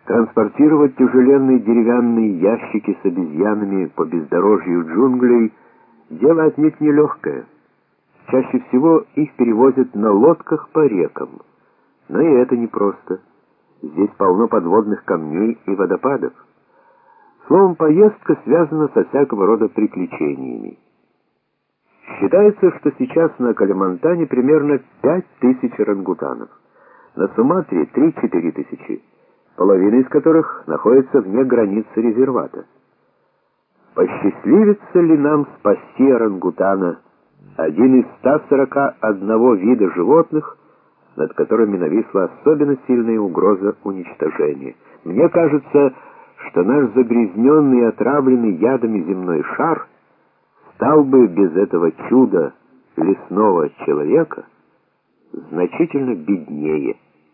Транспортировать тяжеленные деревянные ящики с обезьянами по бездорожью джунглей — дело отнюдь нелегкое. Чаще всего их перевозят на лодках по рекам. Но и это непросто. Здесь полно подводных камней и водопадов. Словом, поездка связана со всякого рода приключениями. Считается, что сейчас на Калимантане примерно 5000 орангутанов. На Суматре 3-4 тысячи, половина из которых находится вне границы резервата. Посчастливится ли нам спасти орангутана, один из 141 вида животных, над которыми нависла особенно сильная угроза уничтожения? Мне кажется, что наш загрязненный и отравленный ядами земной шар стал бы без этого чуда лесного человека значительно беднее.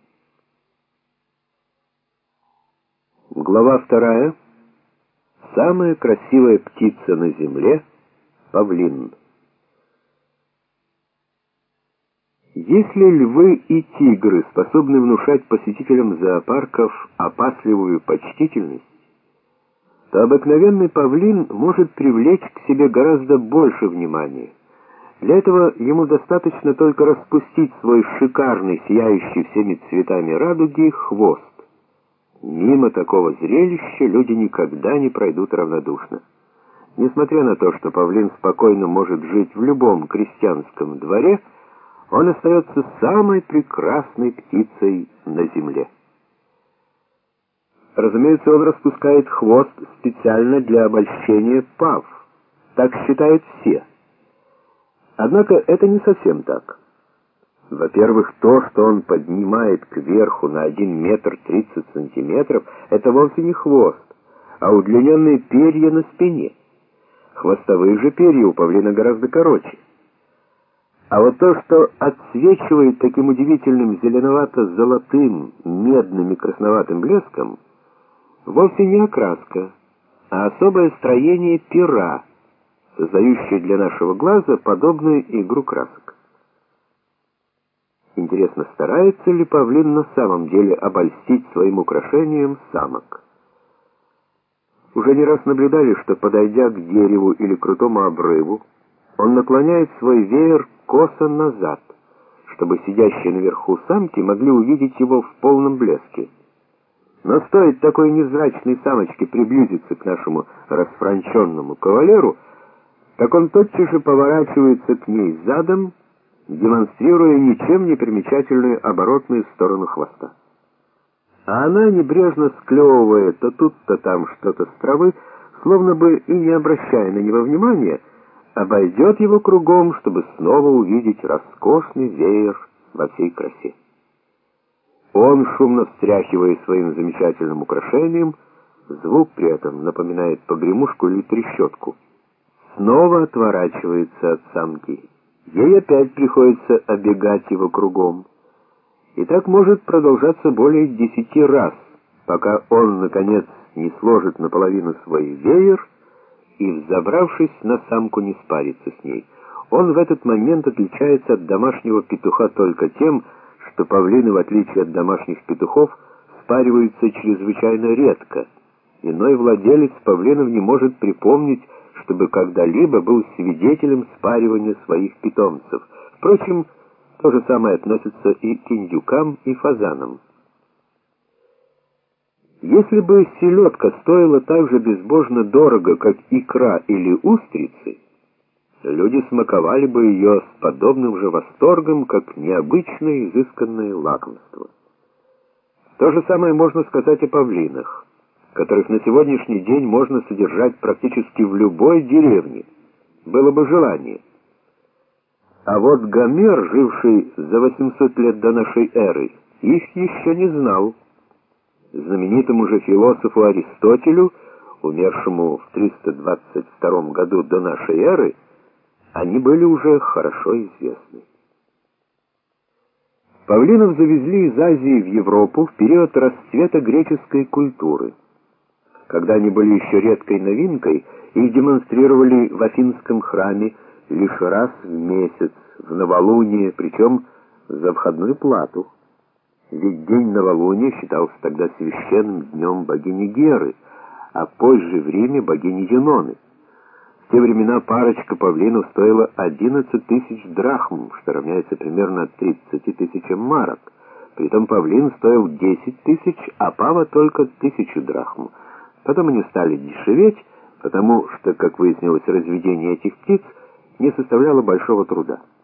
Глава 2. Самая красивая птица на земле — павлин. Если львы и тигры способны внушать посетителям зоопарков опасливую почтительность, то обыкновенный павлин может привлечь к себе гораздо больше внимания. Для этого ему достаточно только распустить свой шикарный, сияющий всеми цветами радуги, хвост. Мимо такого зрелища люди никогда не пройдут равнодушно. Несмотря на то, что павлин спокойно может жить в любом крестьянском дворе, он остается самой прекрасной птицей на земле. Разумеется, он распускает хвост специально для обольщения пав. Так считают все. Однако это не совсем так. Во-первых, то, что он поднимает кверху на 1 метр 30 сантиметров, это вовсе не хвост, а удлиненные перья на спине. Хвостовые же перья у павлина гораздо короче. А вот то, что отсвечивает таким удивительным зеленовато-золотым, медным и красноватым блеском, вовсе не окраска, а особое строение пера, создающее для нашего глаза подобную игру красок. Интересно, старается ли павлин на самом деле обольстить своим украшением самок? Уже не раз наблюдали, что, подойдя к дереву или крутому обрыву, он наклоняет свой веер косо назад, чтобы сидящие наверху самки могли увидеть его в полном блеске. Но стоит такой невзрачной самочке приблизиться к нашему расфранченному кавалеру, как он тотчас же поворачивается к ней задом, демонстрируя ничем не примечательную оборотную сторону хвоста. А она, небрежно склевывая то тут, то там что-то с травы, словно бы и не обращая на него внимания, обойдет его кругом, чтобы снова увидеть роскошный веер во всей красе. Он, шумно встряхивая своим замечательным украшением, звук при этом напоминает погремушку или трещотку, снова отворачивается от самки. Ей опять приходится оббегать его кругом. И так может продолжаться более 10 раз, пока он, наконец, не сложит наполовину свой веер и, взобравшись на самку, не спарится с ней. Он в этот момент отличается от домашнего петуха только тем, что павлины, в отличие от домашних петухов, спариваются чрезвычайно редко. Иной владелец павлинов не может припомнить, чтобы когда-либо был свидетелем спаривания своих питомцев. Впрочем, то же самое относится и к индюкам и фазанам. Если бы селедка стоила так же безбожно дорого, как икра или устрицы, люди смаковали бы ее с подобным же восторгом, как необычное изысканное лакомство. То же самое можно сказать о павлинах, которых на сегодняшний день можно содержать практически в любой деревне, было бы желание. А вот Гомер, живший за 800 лет до нашей эры, их еще не знал. Знаменитому же философу Аристотелю, умершему в 322 году до нашей эры, они были уже хорошо известны. Павлинов завезли из Азии в Европу в период расцвета греческой культуры. Когда они были еще редкой новинкой, их демонстрировали в Афинском храме лишь раз в месяц, в новолуние, причем за входную плату. Ведь день новолуния считался тогда священным днем богини Геры, а позже в Риме богини Юноны. В те времена парочка павлинов стоила 11 тысяч драхм, что равняется примерно 30 тысячам марок. Притом павлин стоил 10 тысяч, а пава только 1000 драхм. Потом они стали дешеветь, потому что, как выяснилось, разведение этих птиц не составляло большого труда.